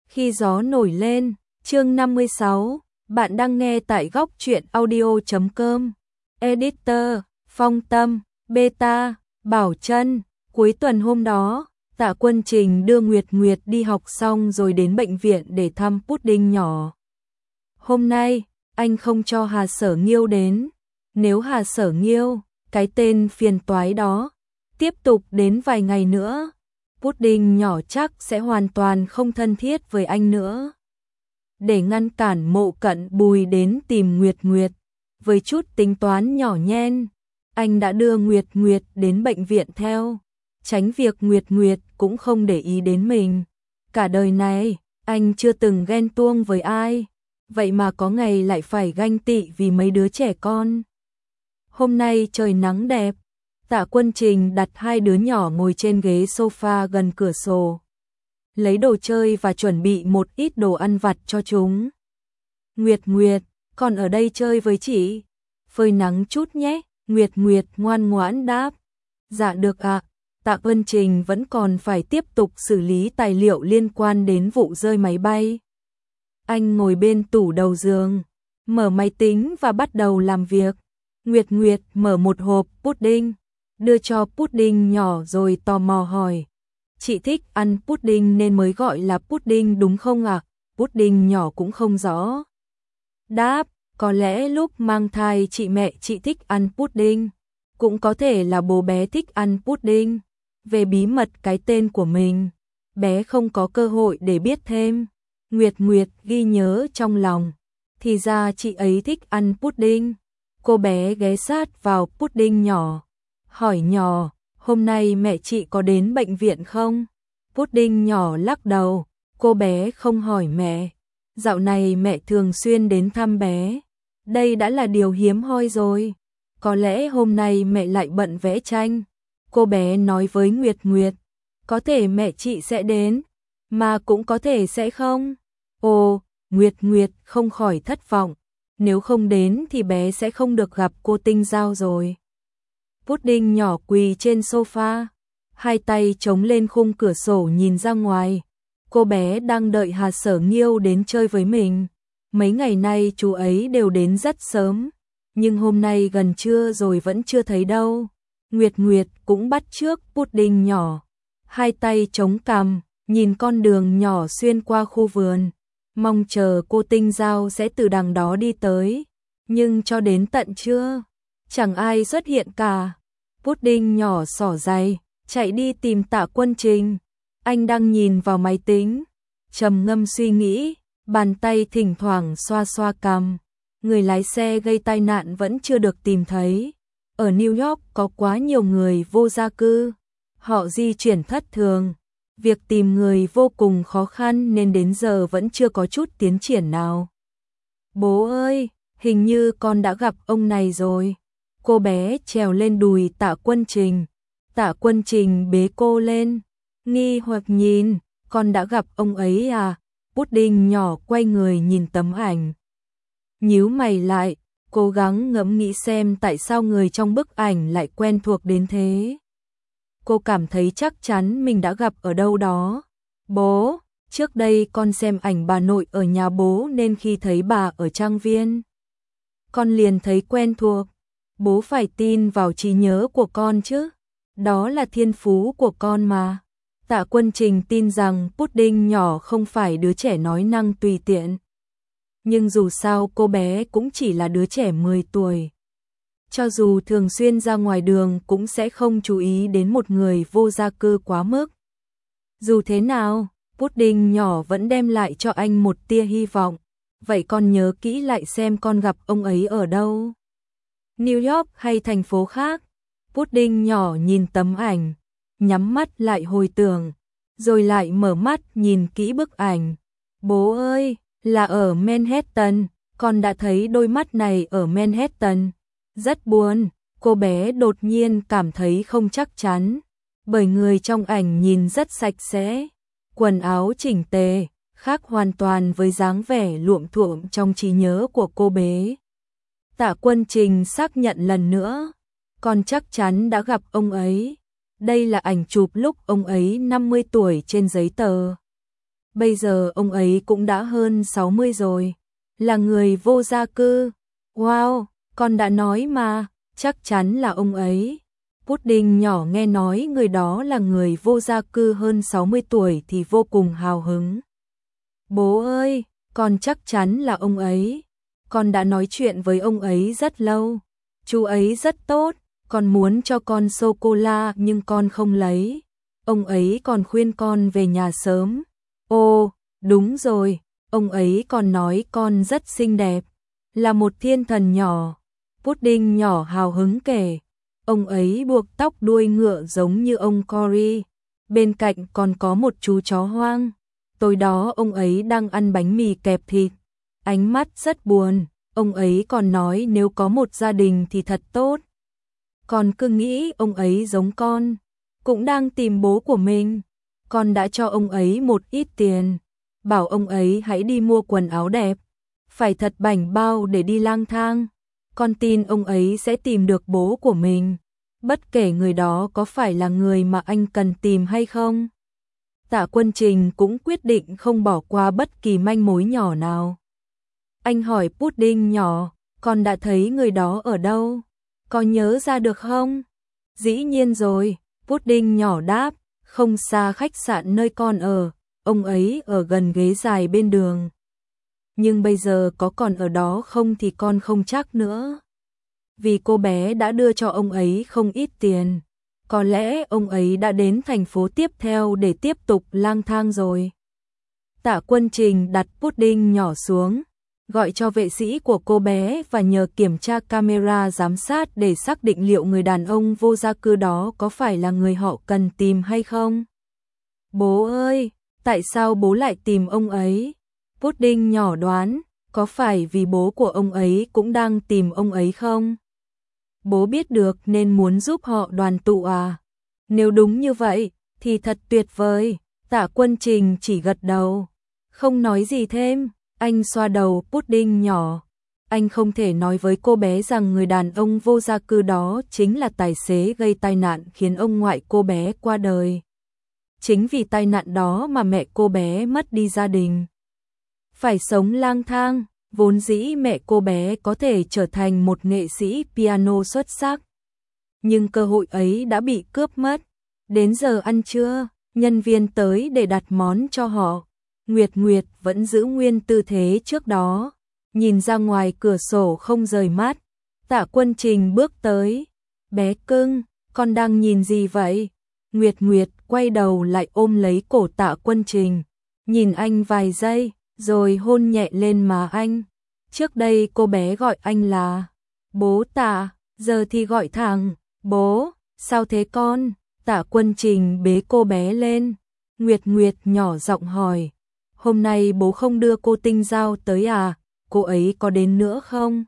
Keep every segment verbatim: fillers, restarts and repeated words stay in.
Khi gió nổi lên, chương năm mươi sáu, bạn đang nghe tại góc truyện audio chấm com. Editor, Phong Tâm, Beta, Bảo Trân. Cuối tuần hôm đó, Tạ Quân Trình đưa Nguyệt Nguyệt đi học xong rồi đến bệnh viện để thăm Pudding nhỏ. Hôm nay, anh không cho Hà Sở Nghiêu đến. Nếu Hà Sở Nghiêu, cái tên phiền toái đó, tiếp tục đến vài ngày nữa, Pudding nhỏ chắc sẽ hoàn toàn không thân thiết với anh nữa. Để ngăn cản Mộ Cận Bùi đến tìm Nguyệt Nguyệt, với chút tính toán nhỏ nhen, anh đã đưa Nguyệt Nguyệt đến bệnh viện theo, tránh việc Nguyệt Nguyệt cũng không để ý đến mình. Cả đời này, anh chưa từng ghen tuông với ai, vậy mà có ngày lại phải ganh tị vì mấy đứa trẻ con. Hôm nay trời nắng đẹp, Tạ Quân Trình đặt hai đứa nhỏ ngồi trên ghế sofa gần cửa sổ, lấy đồ chơi và chuẩn bị một ít đồ ăn vặt cho chúng. Nguyệt Nguyệt, con ở đây chơi với chị, phơi nắng chút nhé. Nguyệt Nguyệt ngoan ngoãn đáp. Dạ được ạ. Tạ Quân Trình vẫn còn phải tiếp tục xử lý tài liệu liên quan đến vụ rơi máy bay. Anh ngồi bên tủ đầu giường, mở máy tính và bắt đầu làm việc. Nguyệt Nguyệt mở một hộp pudding, đưa cho Pudding nhỏ rồi tò mò hỏi. Chị thích ăn pudding nên mới gọi là pudding đúng không ạ? À? Pudding nhỏ cũng không rõ. Đáp, có lẽ lúc mang thai chị mẹ chị thích ăn pudding, cũng có thể là bố bé thích ăn pudding. Về bí mật cái tên của mình, bé không có cơ hội để biết thêm. Nguyệt Nguyệt ghi nhớ trong lòng, thì ra chị ấy thích ăn pudding. Cô bé ghé sát vào Pudding nhỏ, hỏi nhỏ, hôm nay mẹ chị có đến bệnh viện không? Pudding nhỏ lắc đầu, cô bé không hỏi mẹ. Dạo này mẹ thường xuyên đến thăm bé, đây đã là điều hiếm hoi rồi. Có lẽ hôm nay mẹ lại bận vẽ tranh. Cô bé nói với Nguyệt Nguyệt, có thể mẹ chị sẽ đến, mà cũng có thể sẽ không. Ồ, Nguyệt Nguyệt không khỏi thất vọng, nếu không đến thì bé sẽ không được gặp cô Tinh Giao rồi. Pudding nhỏ quỳ trên sofa, hai tay chống lên khung cửa sổ nhìn ra ngoài. Cô bé đang đợi Hà Sở Nghiêu đến chơi với mình. Mấy ngày nay chú ấy đều đến rất sớm, nhưng hôm nay gần trưa rồi vẫn chưa thấy đâu. Nguyệt Nguyệt cũng bắt chước Pudding nhỏ, hai tay chống cằm, nhìn con đường nhỏ xuyên qua khu vườn, mong chờ cô Tinh Giao sẽ từ đằng đó đi tới. Nhưng cho đến tận trưa, chẳng ai xuất hiện cả. Pudding nhỏ xỏ giày, chạy đi tìm Tạ Quân Trình. Anh đang nhìn vào máy tính, trầm ngâm suy nghĩ, bàn tay thỉnh thoảng xoa xoa cằm. Người lái xe gây tai nạn vẫn chưa được tìm thấy. Ở New York có quá nhiều người vô gia cư, họ di chuyển thất thường. Việc tìm người vô cùng khó khăn nên đến giờ vẫn chưa có chút tiến triển nào. Bố ơi, hình như con đã gặp ông này rồi. Cô bé trèo lên đùi Tạ Quân Trình. Tạ Quân Trình bế cô lên, nghi hoặc nhìn, con đã gặp ông ấy à? Pudding nhỏ quay người nhìn tấm ảnh, nhíu mày lại, cố gắng ngẫm nghĩ xem tại sao người trong bức ảnh lại quen thuộc đến thế. Cô cảm thấy chắc chắn mình đã gặp ở đâu đó. Bố, trước đây con xem ảnh bà nội ở nhà bố nên khi thấy bà ở trang viên, con liền thấy quen thuộc. Bố phải tin vào trí nhớ của con chứ, đó là thiên phú của con mà. Tạ Quân Trình tin rằng Pudding nhỏ không phải đứa trẻ nói năng tùy tiện. Nhưng dù sao cô bé cũng chỉ là đứa trẻ mười tuổi. Cho dù thường xuyên ra ngoài đường cũng sẽ không chú ý đến một người vô gia cư quá mức. Dù thế nào, Pudding nhỏ vẫn đem lại cho anh một tia hy vọng. Vậy con nhớ kỹ lại xem con gặp ông ấy ở đâu? New York hay thành phố khác? Pudding nhỏ nhìn tấm ảnh, nhắm mắt lại hồi tưởng, rồi lại mở mắt nhìn kỹ bức ảnh. Bố ơi, là ở Manhattan, con đã thấy đôi mắt này ở Manhattan. Rất buồn, cô bé đột nhiên cảm thấy không chắc chắn, bởi người trong ảnh nhìn rất sạch sẽ, quần áo chỉnh tề, khác hoàn toàn với dáng vẻ luộm thuộm trong trí nhớ của cô bé. Tạ Quân Trình xác nhận lần nữa, con chắc chắn đã gặp ông ấy. Đây là ảnh chụp lúc ông ấy năm mươi tuổi trên giấy tờ. Bây giờ ông ấy cũng đã hơn sáu mươi rồi, là người vô gia cư. Wow, con đã nói mà, chắc chắn là ông ấy. Pudding nhỏ nghe nói người đó là người vô gia cư hơn sáu mươi tuổi thì vô cùng hào hứng. Bố ơi, con chắc chắn là ông ấy. Con đã nói chuyện với ông ấy rất lâu. Chú ấy rất tốt, con muốn cho con sô-cô-la nhưng con không lấy. Ông ấy còn khuyên con về nhà sớm. Ồ, đúng rồi, ông ấy còn nói con rất xinh đẹp, là một thiên thần nhỏ. Pudding nhỏ hào hứng kể. Ông ấy buộc tóc đuôi ngựa giống như ông Cory. Bên cạnh còn có một chú chó hoang. Tối đó ông ấy đang ăn bánh mì kẹp thịt. Ánh mắt rất buồn. Ông ấy còn nói nếu có một gia đình thì thật tốt. Con cứ nghĩ ông ấy giống con, cũng đang tìm bố của mình. Con đã cho ông ấy một ít tiền, bảo ông ấy hãy đi mua quần áo đẹp, phải thật bảnh bao để đi lang thang. Con tin ông ấy sẽ tìm được bố của mình, bất kể người đó có phải là người mà anh cần tìm hay không. Tạ Quân Trình cũng quyết định không bỏ qua bất kỳ manh mối nhỏ nào. Anh hỏi Pudding nhỏ, con đã thấy người đó ở đâu? Có nhớ ra được không? Dĩ nhiên rồi, Pudding nhỏ đáp, không xa khách sạn nơi con ở, ông ấy ở gần ghế dài bên đường. Nhưng bây giờ có còn ở đó không thì con không chắc nữa. Vì cô bé đã đưa cho ông ấy không ít tiền. Có lẽ ông ấy đã đến thành phố tiếp theo để tiếp tục lang thang rồi. Tạ Quân Trình đặt Pudding nhỏ xuống, gọi cho vệ sĩ của cô bé và nhờ kiểm tra camera giám sát để xác định liệu người đàn ông vô gia cư đó có phải là người họ cần tìm hay không. Bố ơi, tại sao bố lại tìm ông ấy? Pudding nhỏ đoán, có phải vì bố của ông ấy cũng đang tìm ông ấy không? Bố biết được nên muốn giúp họ đoàn tụ à? Nếu đúng như vậy, thì thật tuyệt vời. Tạ Quân Trình chỉ gật đầu, không nói gì thêm. Anh xoa đầu Pudding nhỏ. Anh không thể nói với cô bé rằng người đàn ông vô gia cư đó chính là tài xế gây tai nạn khiến ông ngoại cô bé qua đời. Chính vì tai nạn đó mà mẹ cô bé mất đi gia đình. Phải sống lang thang, vốn dĩ mẹ cô bé có thể trở thành một nghệ sĩ piano xuất sắc. Nhưng cơ hội ấy đã bị cướp mất. Đến giờ ăn trưa, nhân viên tới để đặt món cho họ. Nguyệt Nguyệt vẫn giữ nguyên tư thế trước đó, nhìn ra ngoài cửa sổ không rời mắt. Tạ Quân Trình bước tới. Bé cưng, con đang nhìn gì vậy? Nguyệt Nguyệt quay đầu lại ôm lấy cổ Tạ Quân Trình, nhìn anh vài giây, rồi hôn nhẹ lên má anh. Trước đây cô bé gọi anh là bố Tạ, giờ thì gọi thẳng bố. Sao thế con? Tạ Quân Trình bế cô bé lên. Nguyệt Nguyệt nhỏ giọng hỏi, hôm nay bố không đưa cô Tinh Giao tới à? Cô ấy có đến nữa không?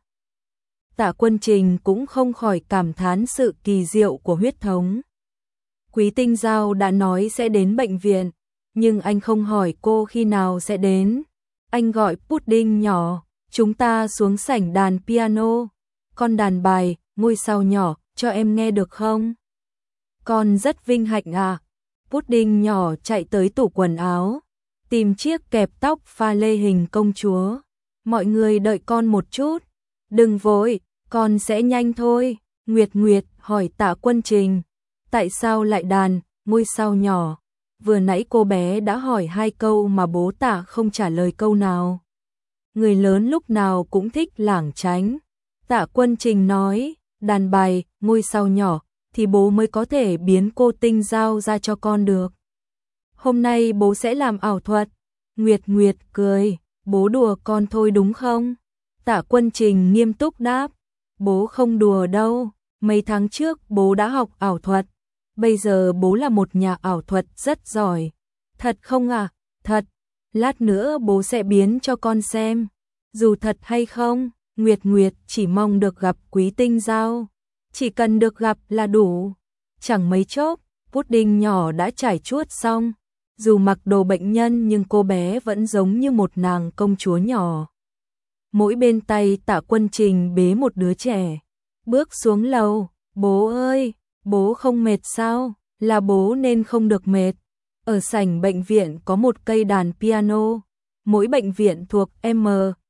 Tạ Quân Trình cũng không khỏi cảm thán sự kỳ diệu của huyết thống. Quý Tinh Giao đã nói sẽ đến bệnh viện, nhưng anh không hỏi cô khi nào sẽ đến. Anh gọi Pudding nhỏ, chúng ta xuống sảnh đàn piano. Con đàn bài, ngôi sao nhỏ, cho em nghe được không? Con rất vinh hạnh à? Pudding nhỏ chạy tới tủ quần áo, tìm chiếc kẹp tóc pha lê hình công chúa. Mọi người đợi con một chút. Đừng vội, con sẽ nhanh thôi. Nguyệt Nguyệt hỏi Tạ Quân Trình, tại sao lại đàn, ngôi sao nhỏ? Vừa nãy cô bé đã hỏi hai câu mà bố Tạ không trả lời câu nào. Người lớn lúc nào cũng thích lảng tránh. Tạ Quân Trình nói, đàn bài, ngôi sao nhỏ, thì bố mới có thể biến cô Tinh Giao ra cho con được. Hôm nay bố sẽ làm ảo thuật. Nguyệt Nguyệt cười, bố đùa con thôi đúng không? Tạ Quân Trình nghiêm túc đáp, bố không đùa đâu, mấy tháng trước bố đã học ảo thuật, bây giờ bố là một nhà ảo thuật rất giỏi. Thật không à? Thật, lát nữa bố sẽ biến cho con xem. Dù thật hay không, Nguyệt Nguyệt chỉ mong được gặp Quý Tinh Giao, chỉ cần được gặp là đủ. Chẳng mấy chốc, Pudding nhỏ đã trải chuốt xong. Dù mặc đồ bệnh nhân nhưng cô bé vẫn giống như một nàng công chúa nhỏ. Mỗi bên tay Tạ Quân Trình bế một đứa trẻ. Bước xuống lầu, bố ơi, bố không mệt sao? Là bố nên không được mệt. Ở sảnh bệnh viện có một cây đàn piano, mỗi bệnh viện thuộc em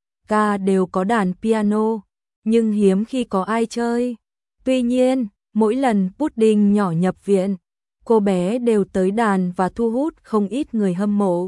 ca đều có đàn piano, nhưng hiếm khi có ai chơi. Tuy nhiên, mỗi lần Pudding nhỏ nhập viện, cô bé đều tới đàn và thu hút không ít người hâm mộ.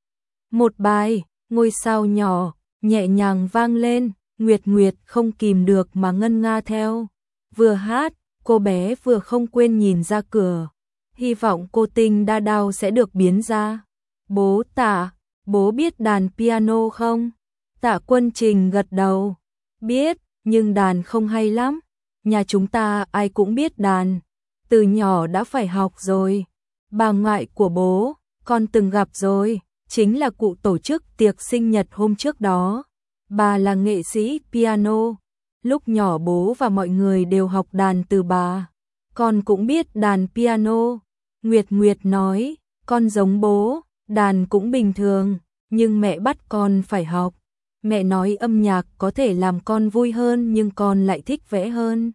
Một bài, Ngôi sao nhỏ, nhẹ nhàng vang lên, Nguyệt Nguyệt không kìm được mà ngân nga theo. Vừa hát, cô bé vừa không quên nhìn ra cửa, hy vọng cô Tinh Đa Đao sẽ được biến ra. Bố Tạ, bố biết đàn piano không? Tạ Quân Trình gật đầu. Biết, nhưng đàn không hay lắm. Nhà chúng ta ai cũng biết đàn, từ nhỏ đã phải học rồi. Bà ngoại của bố, con từng gặp rồi, chính là cụ tổ chức tiệc sinh nhật hôm trước đó. Bà là nghệ sĩ piano. Lúc nhỏ bố và mọi người đều học đàn từ bà. Con cũng biết đàn piano. Nguyệt Nguyệt nói, con giống bố, đàn cũng bình thường, nhưng mẹ bắt con phải học. Mẹ nói âm nhạc có thể làm con vui hơn nhưng con lại thích vẽ hơn.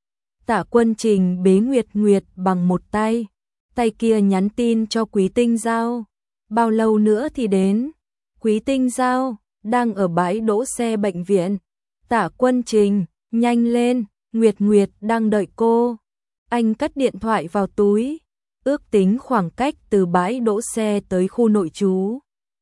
Tạ Quân Trình bế Nguyệt Nguyệt bằng một tay, tay kia nhắn tin cho Quý Tinh Giao. Bao lâu nữa thì đến? Quý Tinh Giao, đang ở bãi đỗ xe bệnh viện. Tạ Quân Trình, nhanh lên, Nguyệt Nguyệt đang đợi cô. Anh cất điện thoại vào túi, ước tính khoảng cách từ bãi đỗ xe tới khu nội trú.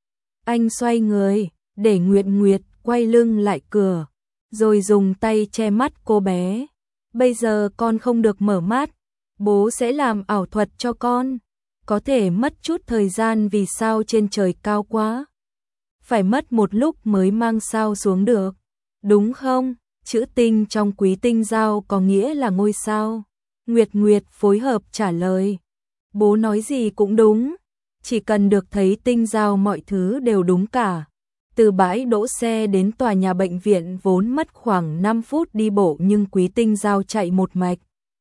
Anh xoay người, để Nguyệt Nguyệt quay lưng lại cửa, rồi dùng tay che mắt cô bé. Bây giờ con không được mở mắt, bố sẽ làm ảo thuật cho con. Có thể mất chút thời gian vì sao trên trời cao quá. Phải mất một lúc mới mang sao xuống được, đúng không? Chữ tinh trong Quý Tinh Giao có nghĩa là ngôi sao. Nguyệt Nguyệt phối hợp trả lời. Bố nói gì cũng đúng, chỉ cần được thấy Tinh Giao mọi thứ đều đúng cả. Từ bãi đỗ xe đến tòa nhà bệnh viện vốn mất khoảng năm phút đi bộ nhưng Quý Tinh Giao chạy một mạch.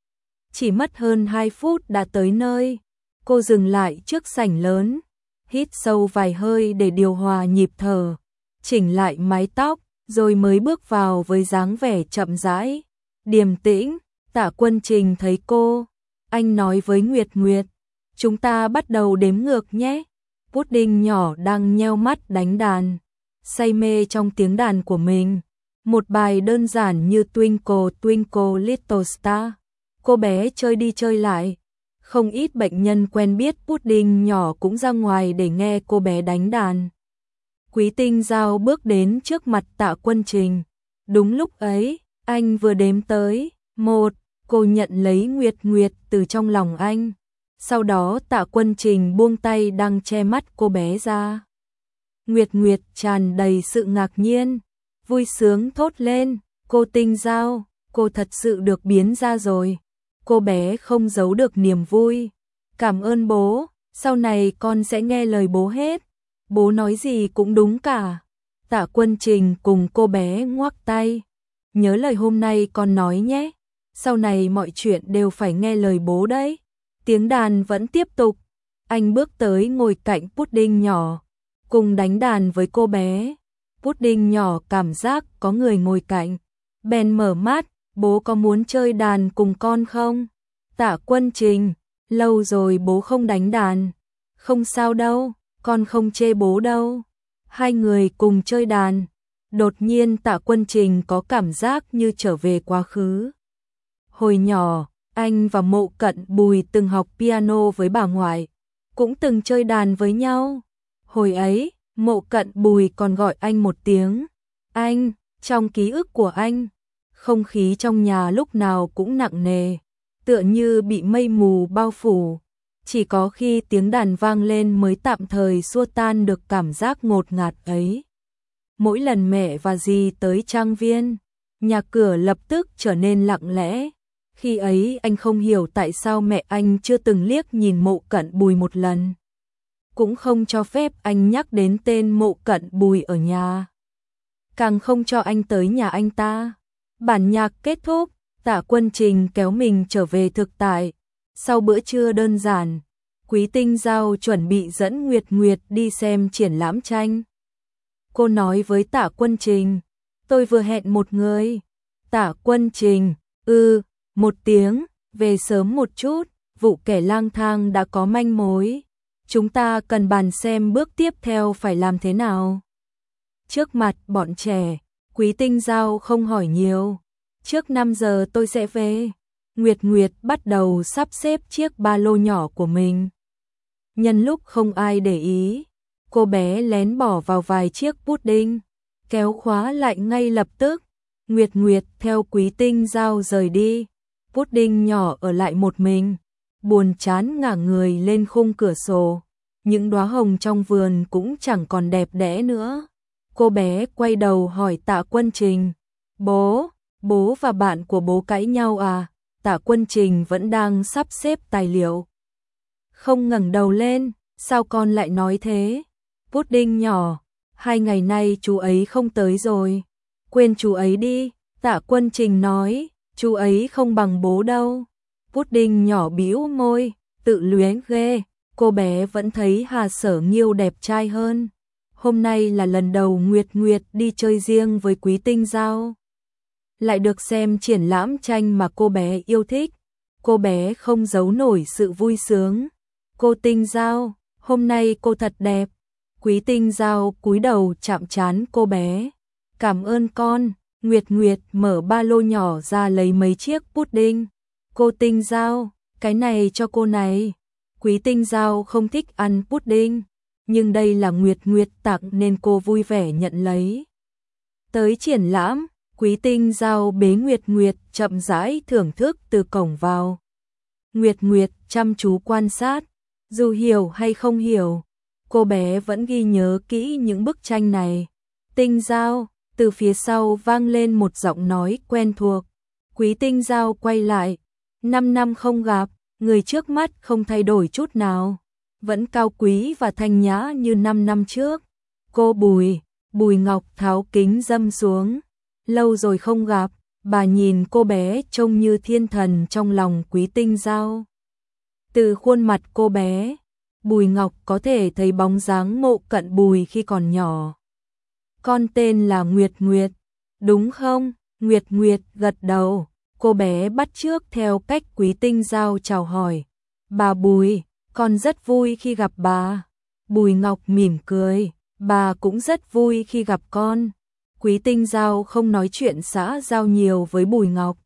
Chỉ mất hơn hai phút đã tới nơi. Cô dừng lại trước sảnh lớn, hít sâu vài hơi để điều hòa nhịp thở, chỉnh lại mái tóc, rồi mới bước vào với dáng vẻ chậm rãi, điềm tĩnh. Tạ Quân Trình thấy cô, anh nói với Nguyệt Nguyệt, chúng ta bắt đầu đếm ngược nhé. Pudding nhỏ đang nheo mắt đánh đàn, say mê trong tiếng đàn của mình. Một bài đơn giản như Twinkle Twinkle Little Star. Cô bé chơi đi chơi lại. Không ít bệnh nhân quen biết Pudding nhỏ cũng ra ngoài để nghe cô bé đánh đàn. Quý Tinh Giao bước đến trước mặt Tạ Quân Trình. Đúng lúc ấy, anh vừa đếm tới một, cô nhận lấy Nguyệt Nguyệt từ trong lòng anh. Sau đó Tạ Quân Trình buông tay đang che mắt cô bé ra. Nguyệt Nguyệt tràn đầy sự ngạc nhiên, vui sướng thốt lên, cô Tinh Giao, cô thật sự được biến ra rồi. Cô bé không giấu được niềm vui. Cảm ơn bố, sau này con sẽ nghe lời bố hết. Bố nói gì cũng đúng cả. Tạ Quân Trình cùng cô bé ngoắc tay. Nhớ lời hôm nay con nói nhé. Sau này mọi chuyện đều phải nghe lời bố đấy. Tiếng đàn vẫn tiếp tục. Anh bước tới ngồi cạnh Pudding nhỏ, cùng đánh đàn với cô bé. Pudding nhỏ cảm giác có người ngồi cạnh, bèn mở mắt. Bố có muốn chơi đàn cùng con không? Tạ Quân Trình, lâu rồi bố không đánh đàn. Không sao đâu, con không chê bố đâu. Hai người cùng chơi đàn. Đột nhiên Tạ Quân Trình có cảm giác như trở về quá khứ. Hồi nhỏ, anh và Mộ Cận Bùi từng học piano với bà ngoại, cũng từng chơi đàn với nhau. Hồi ấy, Mộ Cận Bùi còn gọi anh một tiếng anh. Trong ký ức của anh, không khí trong nhà lúc nào cũng nặng nề, tựa như bị mây mù bao phủ. Chỉ có khi tiếng đàn vang lên mới tạm thời xua tan được cảm giác ngột ngạt ấy. Mỗi lần mẹ và dì tới trang viên, nhà cửa lập tức trở nên lặng lẽ. Khi ấy anh không hiểu tại sao mẹ anh chưa từng liếc nhìn Mộ Cận Bùi một lần, cũng không cho phép anh nhắc đến tên Mộ Cận Bùi ở nhà, càng không cho anh tới nhà anh ta. Bản nhạc kết thúc, Tạ Quân Trình kéo mình trở về thực tại. Sau bữa trưa đơn giản, Quý Tinh Giao chuẩn bị dẫn Nguyệt Nguyệt đi xem triển lãm tranh. Cô nói với Tạ Quân Trình, tôi vừa hẹn một người. Tạ Quân Trình, ư, một tiếng, về sớm một chút, vụ kẻ lang thang đã có manh mối. chúng ta cần bàn xem bước tiếp theo phải làm thế nào. Trước mặt bọn trẻ, Quý Tinh Giao không hỏi nhiều. Trước năm giờ tôi sẽ về. Nguyệt Nguyệt bắt đầu sắp xếp chiếc ba lô nhỏ của mình. Nhân lúc không ai để ý, cô bé lén bỏ vào vài chiếc pudding, kéo khóa lại ngay lập tức. Nguyệt Nguyệt theo Quý Tinh Giao rời đi, pudding nhỏ ở lại một mình, buồn chán ngả người lên khung cửa sổ. Những đóa hồng trong vườn cũng chẳng còn đẹp đẽ nữa. Cô bé quay đầu hỏi Tạ Quân Trình, bố, bố và bạn của bố cãi nhau à? Tạ Quân Trình vẫn đang sắp xếp tài liệu. Không ngẩng đầu lên, sao con lại nói thế? Pudding nhỏ, hai ngày nay chú ấy không tới rồi. Quên chú ấy đi, Tạ Quân Trình nói, chú ấy không bằng bố đâu. Pudding nhỏ bĩu môi, tự luyến ghê, cô bé vẫn thấy Hà Sở Nghiêu đẹp trai hơn. Hôm nay là lần đầu Nguyệt Nguyệt đi chơi riêng với Quý Tinh Giao. Lại được xem triển lãm tranh mà cô bé yêu thích. Cô bé không giấu nổi sự vui sướng. Cô Tinh Giao, hôm nay cô thật đẹp. Quý Tinh Giao cúi đầu chạm trán cô bé. Cảm ơn con. Nguyệt Nguyệt mở ba lô nhỏ ra lấy mấy chiếc pudding. Cô Tinh Giao, cái này cho cô này. Quý Tinh Giao không thích ăn pudding, nhưng đây là Nguyệt Nguyệt tặng nên cô vui vẻ nhận lấy. Tới triển lãm, Quý Tinh Giao bế Nguyệt Nguyệt chậm rãi thưởng thức từ cổng vào. Nguyệt Nguyệt chăm chú quan sát, dù hiểu hay không hiểu, cô bé vẫn ghi nhớ kỹ những bức tranh này. Tinh Giao, từ phía sau vang lên một giọng nói quen thuộc. Quý Tinh Giao quay lại, năm năm không gặp, người trước mắt không thay đổi chút nào, vẫn cao quý và thanh nhã như năm năm trước. Cô Bùi, Bùi Ngọc tháo kính râm xuống. Lâu rồi không gặp, bà nhìn cô bé trông như thiên thần trong lòng Quý Tinh Giao. Từ khuôn mặt cô bé, Bùi Ngọc có thể thấy bóng dáng Mộ Cận Bùi khi còn nhỏ. Con tên là Nguyệt Nguyệt, đúng không? Nguyệt Nguyệt gật đầu, cô bé bắt chước theo cách Quý Tinh Giao chào hỏi. Bà Bùi, con rất vui khi gặp bà. Bùi Ngọc mỉm cười, bà cũng rất vui khi gặp con. Quý Tinh Giao không nói chuyện xã giao nhiều với Bùi Ngọc.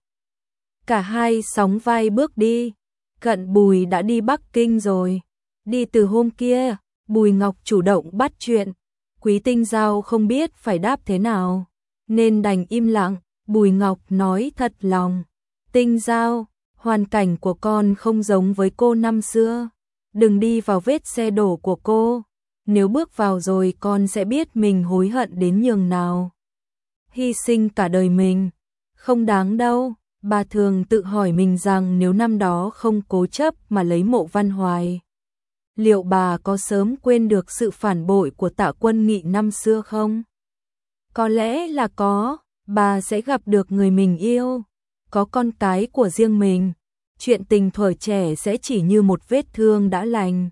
Cả hai sóng vai bước đi. Cận Bùi đã đi Bắc Kinh rồi. Đi từ hôm kia, Bùi Ngọc chủ động bắt chuyện. Quý Tinh Giao không biết phải đáp thế nào, nên đành im lặng. Bùi Ngọc nói thật lòng. Tinh Giao, hoàn cảnh của con không giống với cô năm xưa. Đừng đi vào vết xe đổ của cô. Nếu bước vào rồi con sẽ biết mình hối hận đến nhường nào. Hy sinh cả đời mình, không đáng đâu. Bà thường tự hỏi mình rằng nếu năm đó không cố chấp mà lấy Mộ Văn Hoài, liệu bà có sớm quên được sự phản bội của Tạ Quân Nghị năm xưa không? Có lẽ là có, bà sẽ gặp được người mình yêu, có con cái của riêng mình. Chuyện tình thuở trẻ sẽ chỉ như một vết thương đã lành.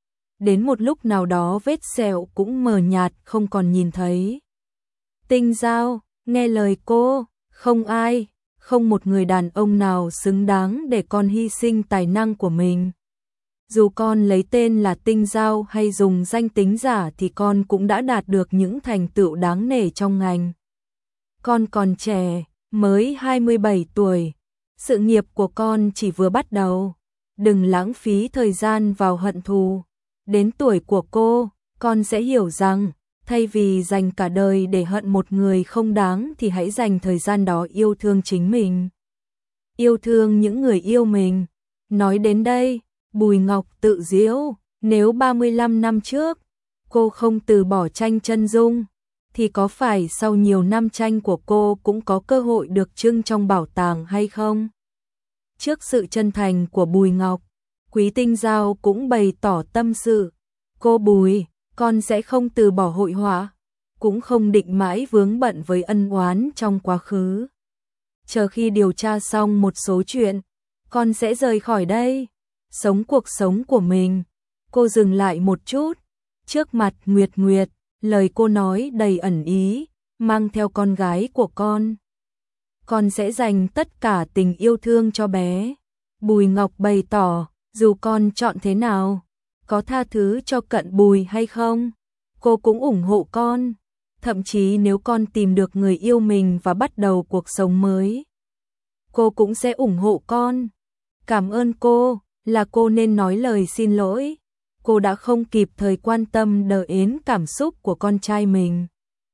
Đến một lúc nào đó vết sẹo cũng mờ nhạt không còn nhìn thấy. Tinh Giao, nghe lời cô, không ai, không một người đàn ông nào xứng đáng để con hy sinh tài năng của mình. Dù con lấy tên là Tinh Giao hay dùng danh tính giả thì con cũng đã đạt được những thành tựu đáng nể trong ngành. Con còn trẻ, mới hai mươi bảy tuổi, sự nghiệp của con chỉ vừa bắt đầu. Đừng lãng phí thời gian vào hận thù. Đến tuổi của cô, con sẽ hiểu rằng, thay vì dành cả đời để hận một người không đáng thì hãy dành thời gian đó yêu thương chính mình. Yêu thương những người yêu mình. Nói đến đây, Bùi Ngọc tự giễu, nếu ba mươi lăm năm trước, cô không từ bỏ tranh chân dung, thì có phải sau nhiều năm tranh của cô cũng có cơ hội được trưng trong bảo tàng hay không? Trước sự chân thành của Bùi Ngọc, Quý Tinh Giao cũng bày tỏ tâm sự. Cô Bùi, con sẽ không từ bỏ hội họa, cũng không định mãi vướng bận với ân oán trong quá khứ. Chờ khi điều tra xong một số chuyện, con sẽ rời khỏi đây, sống cuộc sống của mình. Cô dừng lại một chút, trước mặt Nguyệt Nguyệt, lời cô nói đầy ẩn ý, mang theo con gái của con. Con sẽ dành tất cả tình yêu thương cho bé. Bùi Ngọc bày tỏ, dù con chọn thế nào, có tha thứ cho Cận Bùi hay không? Cô cũng ủng hộ con, thậm chí nếu con tìm được người yêu mình và bắt đầu cuộc sống mới, cô cũng sẽ ủng hộ con. Cảm ơn cô, là cô nên nói lời xin lỗi. Cô đã không kịp thời quan tâm đờ đến cảm xúc của con trai mình.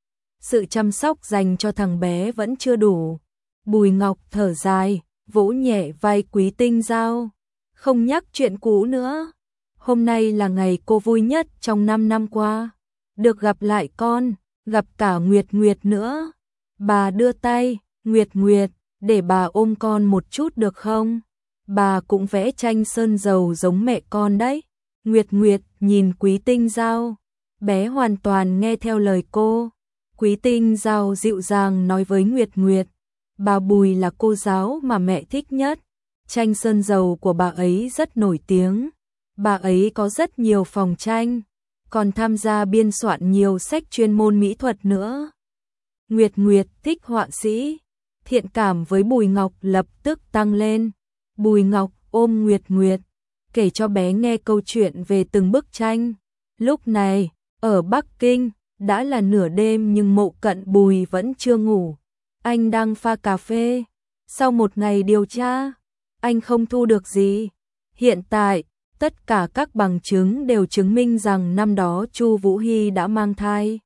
Sự chăm sóc dành cho thằng bé vẫn chưa đủ. Bùi Ngọc thở dài, vỗ nhẹ vai Quý Tinh Giao. Không nhắc chuyện cũ nữa. Hôm nay là ngày cô vui nhất trong năm năm qua. Được gặp lại con, gặp cả Nguyệt Nguyệt nữa. Bà đưa tay, Nguyệt Nguyệt, để bà ôm con một chút được không? Bà cũng vẽ tranh sơn dầu giống mẹ con đấy. Nguyệt Nguyệt nhìn Quý Tinh Giao. Bé hoàn toàn nghe theo lời cô. Quý Tinh Giao dịu dàng nói với Nguyệt Nguyệt. Bà Bùi là cô giáo mà mẹ thích nhất. Tranh sơn dầu của bà ấy rất nổi tiếng. Bà ấy có rất nhiều phòng tranh, còn tham gia biên soạn nhiều sách chuyên môn mỹ thuật nữa. Nguyệt Nguyệt thích họa sĩ. Thiện cảm với Bùi Ngọc lập tức tăng lên. Bùi Ngọc ôm Nguyệt Nguyệt, kể cho bé nghe câu chuyện về từng bức tranh. Lúc này, ở Bắc Kinh, đã là nửa đêm nhưng Mộ Cận Bùi vẫn chưa ngủ. Anh đang pha cà phê. Sau một ngày điều tra, anh không thu được gì. Hiện tại, tất cả các bằng chứng đều chứng minh rằng năm đó Chu Vũ Hy đã mang thai.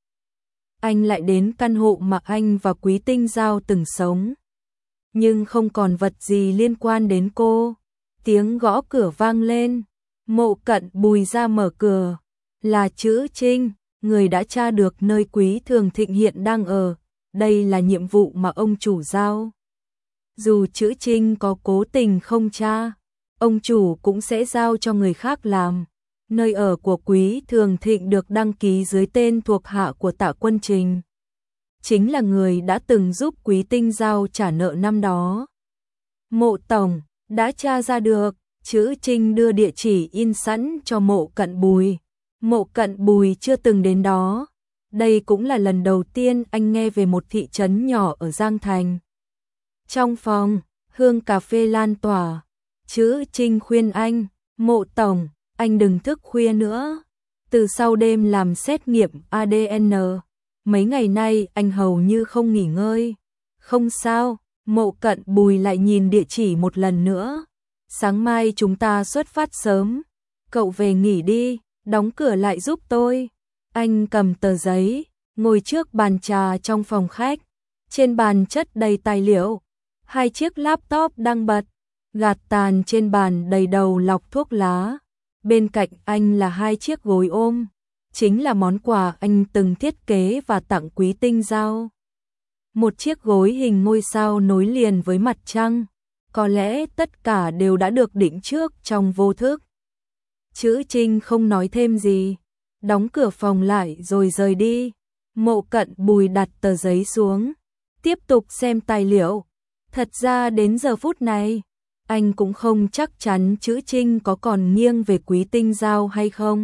Anh lại đến căn hộ mà anh và Quý Tinh Giao từng sống. Nhưng không còn vật gì liên quan đến cô. Tiếng gõ cửa vang lên. Mộ Cận Bùi ra mở cửa. Là Trữ Trinh, người đã tra được nơi Quý Thường Thịnh hiện đang ở. Đây là nhiệm vụ mà ông chủ giao. Dù Trữ Trinh có cố tình không tra, ông chủ cũng sẽ giao cho người khác làm. Nơi ở của Quý Thường Thịnh được đăng ký dưới tên thuộc hạ của Tạ Quân Trình. Chính là người đã từng giúp Quý Tinh Giao trả nợ năm đó. Mộ tổng, đã tra ra được. Trữ Trinh đưa địa chỉ in sẵn cho Mộ Cận Bùi. Mộ Cận Bùi chưa từng đến đó. Đây cũng là lần đầu tiên anh nghe về một thị trấn nhỏ ở Giang Thành. Trong phòng, hương cà phê lan tỏa. Trữ Trinh khuyên anh, Mộ tổng, anh đừng thức khuya nữa. Từ sau đêm làm xét nghiệm a đê en, mấy ngày nay anh hầu như không nghỉ ngơi. Không sao, Mộ Cận Bùi lại nhìn địa chỉ một lần nữa. Sáng mai chúng ta xuất phát sớm. Cậu về nghỉ đi, đóng cửa lại giúp tôi. Anh cầm tờ giấy, ngồi trước bàn trà trong phòng khách. Trên bàn chất đầy tài liệu. Hai chiếc laptop đang bật. Gạt tàn trên bàn đầy đầu lọc thuốc lá. Bên cạnh anh là hai chiếc gối ôm. Chính là món quà anh từng thiết kế và tặng Quý Tinh Giao. Một chiếc gối hình ngôi sao nối liền với mặt trăng. Có lẽ tất cả đều đã được định trước trong vô thức. Trữ Trinh không nói thêm gì. Đóng cửa phòng lại rồi rời đi. Mộ Cận Bùi đặt tờ giấy xuống. Tiếp tục xem tài liệu. Thật ra đến giờ phút này, anh cũng không chắc chắn Trữ Trinh có còn nghiêng về Quý Tinh Giao hay không.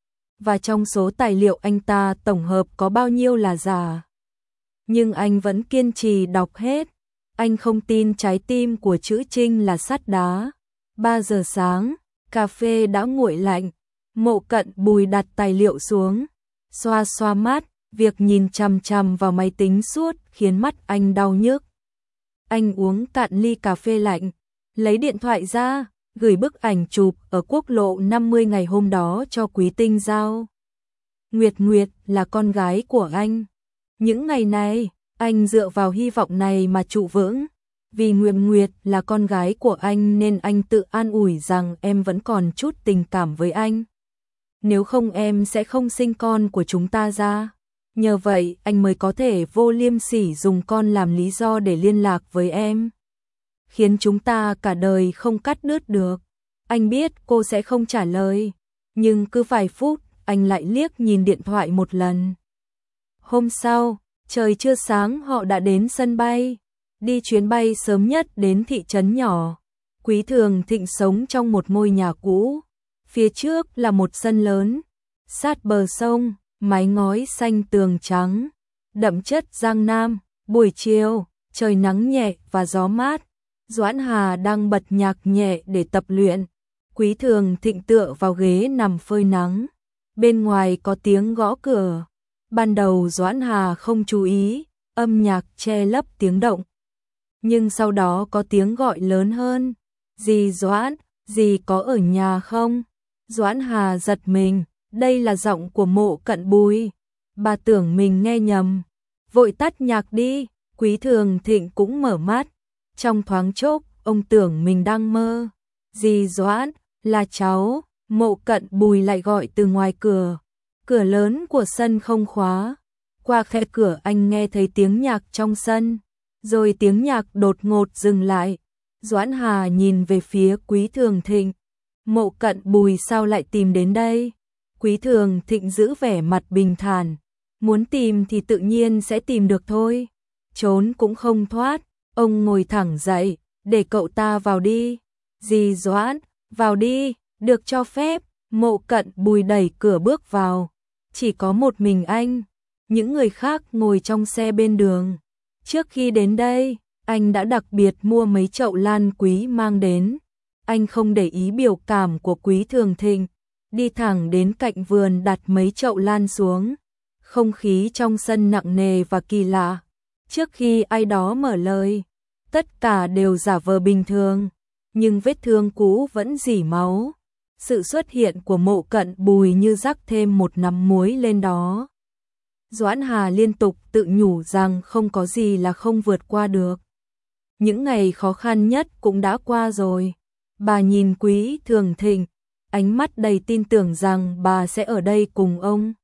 Và trong số tài liệu anh ta tổng hợp có bao nhiêu là giả. Nhưng anh vẫn kiên trì đọc hết. Anh không tin trái tim của Trữ Trinh là sắt đá. ba giờ sáng, cà phê đã nguội lạnh. Mộ Cận Bùi đặt tài liệu xuống. Xoa xoa mắt, việc nhìn chằm chằm vào máy tính suốt khiến mắt anh đau nhức. Anh uống cạn ly cà phê lạnh, lấy điện thoại ra, gửi bức ảnh chụp ở quốc lộ năm mươi ngày hôm đó cho Quý Tinh Giao. Nguyệt Nguyệt là con gái của anh. Những ngày này, anh dựa vào hy vọng này mà trụ vững. Vì Nguyệt Nguyệt là con gái của anh nên anh tự an ủi rằng em vẫn còn chút tình cảm với anh. Nếu không em sẽ không sinh con của chúng ta ra. Nhờ vậy anh mới có thể vô liêm sỉ dùng con làm lý do để liên lạc với em. Khiến chúng ta cả đời không cắt đứt được. Anh biết cô sẽ không trả lời. Nhưng cứ vài phút anh lại liếc nhìn điện thoại một lần. Hôm sau, trời chưa sáng họ đã đến sân bay. Đi chuyến bay sớm nhất đến thị trấn nhỏ. Quý Thường Thịnh sống trong một ngôi nhà cũ. Phía trước là một sân lớn. Sát bờ sông, mái ngói xanh tường trắng. Đậm chất Giang Nam. Buổi chiều, trời nắng nhẹ và gió mát. Doãn Hà đang bật nhạc nhẹ để tập luyện. Quý Thường Thịnh tựa vào ghế nằm phơi nắng. Bên ngoài có tiếng gõ cửa. Ban đầu Doãn Hà không chú ý, âm nhạc che lấp tiếng động. Nhưng sau đó có tiếng gọi lớn hơn. Dì Doãn, dì có ở nhà không? Doãn Hà giật mình, đây là giọng của Mộ Cận Bùi. Bà tưởng mình nghe nhầm. Vội tắt nhạc đi. Quý Thường Thịnh cũng mở mắt. Trong thoáng chốc, ông tưởng mình đang mơ. Dì Doãn, là cháu. Mộ Cận Bùi lại gọi từ ngoài cửa. Cửa lớn của sân không khóa. Qua khe cửa anh nghe thấy tiếng nhạc trong sân. Rồi tiếng nhạc đột ngột dừng lại. Doãn Hà nhìn về phía Quý Thường Thịnh. Mộ Cận Bùi sao lại tìm đến đây? Quý Thường Thịnh giữ vẻ mặt bình thản. Muốn tìm thì tự nhiên sẽ tìm được thôi. Trốn cũng không thoát. Ông ngồi thẳng dậy, để cậu ta vào đi. Dì Doãn, vào đi, được cho phép. Mộ Cận Bùi đẩy cửa bước vào. Chỉ có một mình anh. Những người khác ngồi trong xe bên đường. Trước khi đến đây, anh đã đặc biệt mua mấy chậu lan quý mang đến. Anh không để ý biểu cảm của Quý Thường Thịnh, đi thẳng đến cạnh vườn đặt mấy chậu lan xuống. Không khí trong sân nặng nề và kỳ lạ. Trước khi ai đó mở lời, tất cả đều giả vờ bình thường, nhưng vết thương cũ vẫn rỉ máu. Sự xuất hiện của Mộ Cận Bùi như rắc thêm một nắm muối lên đó. Doãn Hà liên tục tự nhủ rằng không có gì là không vượt qua được. Những ngày khó khăn nhất cũng đã qua rồi. Bà nhìn Quý Thường Thịnh, ánh mắt đầy tin tưởng rằng bà sẽ ở đây cùng ông.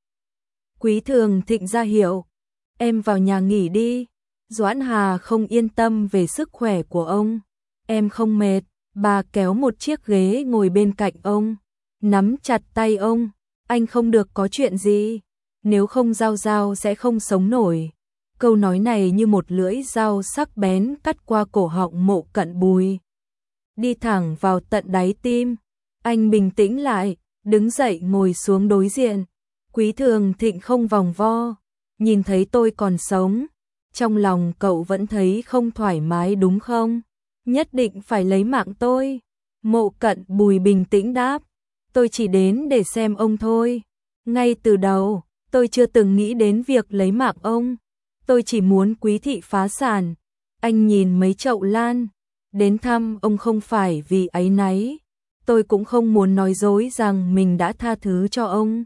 Quý Thường Thịnh ra hiệu, em vào nhà nghỉ đi. Doãn Hà không yên tâm về sức khỏe của ông. Em không mệt. Bà kéo một chiếc ghế ngồi bên cạnh ông, nắm chặt tay ông. Anh không được có chuyện gì, nếu không Giao Giao sẽ không sống nổi. Câu nói này như một lưỡi dao sắc bén cắt qua cổ họng Mộ Cận Bùi, đi thẳng vào tận đáy tim. Anh bình tĩnh lại, đứng dậy ngồi xuống đối diện. Quý Thường Thịnh không vòng vo, nhìn thấy tôi còn sống, trong lòng cậu vẫn thấy không thoải mái đúng không? Nhất định phải lấy mạng tôi. Mộ Cận Bùi bình tĩnh đáp, tôi chỉ đến để xem ông thôi. Ngay từ đầu, tôi chưa từng nghĩ đến việc lấy mạng ông. Tôi chỉ muốn Quý thị phá sản. Anh nhìn mấy chậu lan, đến thăm ông không phải vì áy náy. Tôi cũng không muốn nói dối rằng mình đã tha thứ cho ông.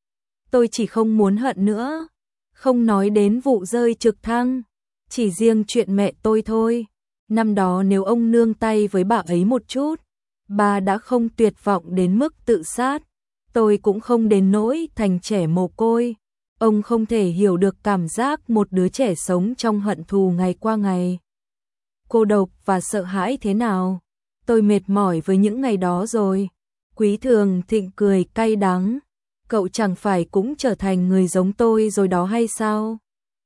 Tôi chỉ không muốn hận nữa. Không nói đến vụ rơi trực thăng, chỉ riêng chuyện mẹ tôi thôi. Năm đó nếu ông nương tay với bà ấy một chút, bà đã không tuyệt vọng đến mức tự sát. Tôi cũng không đến nỗi thành trẻ mồ côi. Ông không thể hiểu được cảm giác một đứa trẻ sống trong hận thù ngày qua ngày, cô độc và sợ hãi thế nào. Tôi mệt mỏi với những ngày đó rồi. Quý Thường Thịnh cười cay đắng. Cậu chẳng phải cũng trở thành người giống tôi rồi đó hay sao?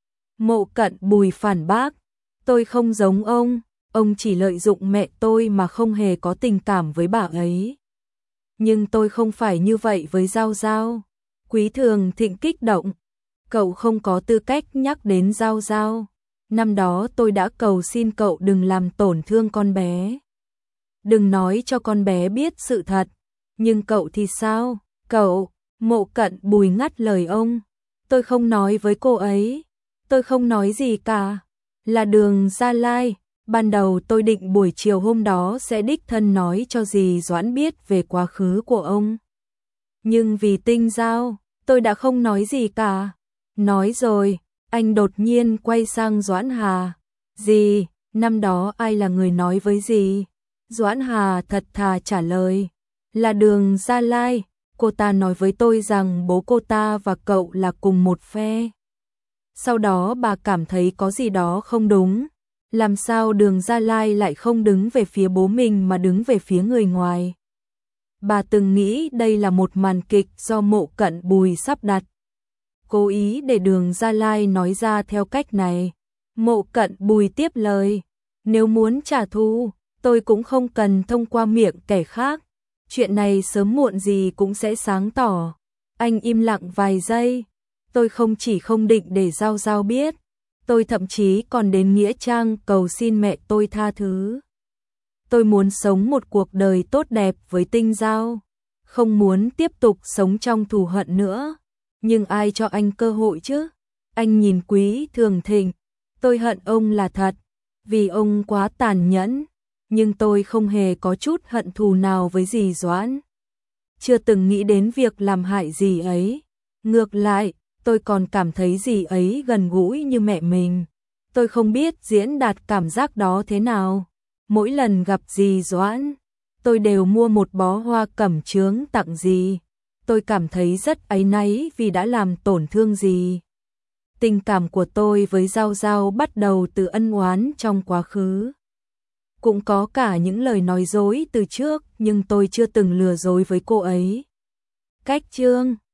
Mộ Cận Bùi phản bác. Tôi không giống ông. Ông chỉ lợi dụng mẹ tôi mà không hề có tình cảm với bà ấy. Nhưng tôi không phải như vậy với Giao Giao. Quý Thường Thịnh kích động. Cậu không có tư cách nhắc đến Giao Giao. Năm đó tôi đã cầu xin cậu đừng làm tổn thương con bé. Đừng nói cho con bé biết sự thật. Nhưng cậu thì sao? Cậu, Mộ Cận Bùi ngắt lời ông. Tôi không nói với cô ấy. Tôi không nói gì cả. Là Đường Gia Lai. Ban đầu tôi định buổi chiều hôm đó sẽ đích thân nói cho dì Doãn biết về quá khứ của ông. Nhưng vì Tinh Giao, tôi đã không nói gì cả. Nói rồi, anh đột nhiên quay sang Doãn Hà. Dì, năm đó ai là người nói với dì? Doãn Hà thật thà trả lời. Là Đường Gia Lai, cô ta nói với tôi rằng bố cô ta và cậu là cùng một phe. Sau đó bà cảm thấy có gì đó không đúng. Làm sao Đường Gia Lai lại không đứng về phía bố mình mà đứng về phía người ngoài? Bà từng nghĩ đây là một màn kịch do Mộ Cận Bùi sắp đặt, cố ý để Đường Gia Lai nói ra theo cách này. Mộ Cận Bùi tiếp lời. Nếu muốn trả thù, tôi cũng không cần thông qua miệng kẻ khác. Chuyện này sớm muộn gì cũng sẽ sáng tỏ. Anh im lặng vài giây. Tôi không chỉ không định để Giao Giao biết, tôi thậm chí còn đến nghĩa trang cầu xin mẹ tôi tha thứ. Tôi muốn sống một cuộc đời tốt đẹp với Tinh Giao, không muốn tiếp tục sống trong thù hận nữa. Nhưng ai cho anh cơ hội chứ? Anh nhìn Quý Thường Thịnh, tôi hận ông là thật, vì ông quá tàn nhẫn, nhưng tôi không hề có chút hận thù nào với dì Doãn. Chưa từng nghĩ đến việc làm hại dì ấy. Ngược lại, tôi còn cảm thấy dì ấy gần gũi như mẹ mình. Tôi không biết diễn đạt cảm giác đó thế nào. Mỗi lần gặp dì Doãn, tôi đều mua một bó hoa cẩm chướng tặng dì. Tôi cảm thấy rất áy náy vì đã làm tổn thương dì. Tình cảm của tôi với Giao Giao bắt đầu từ ân oán trong quá khứ. Cũng có cả những lời nói dối từ trước, nhưng tôi chưa từng lừa dối với cô ấy. Cách chương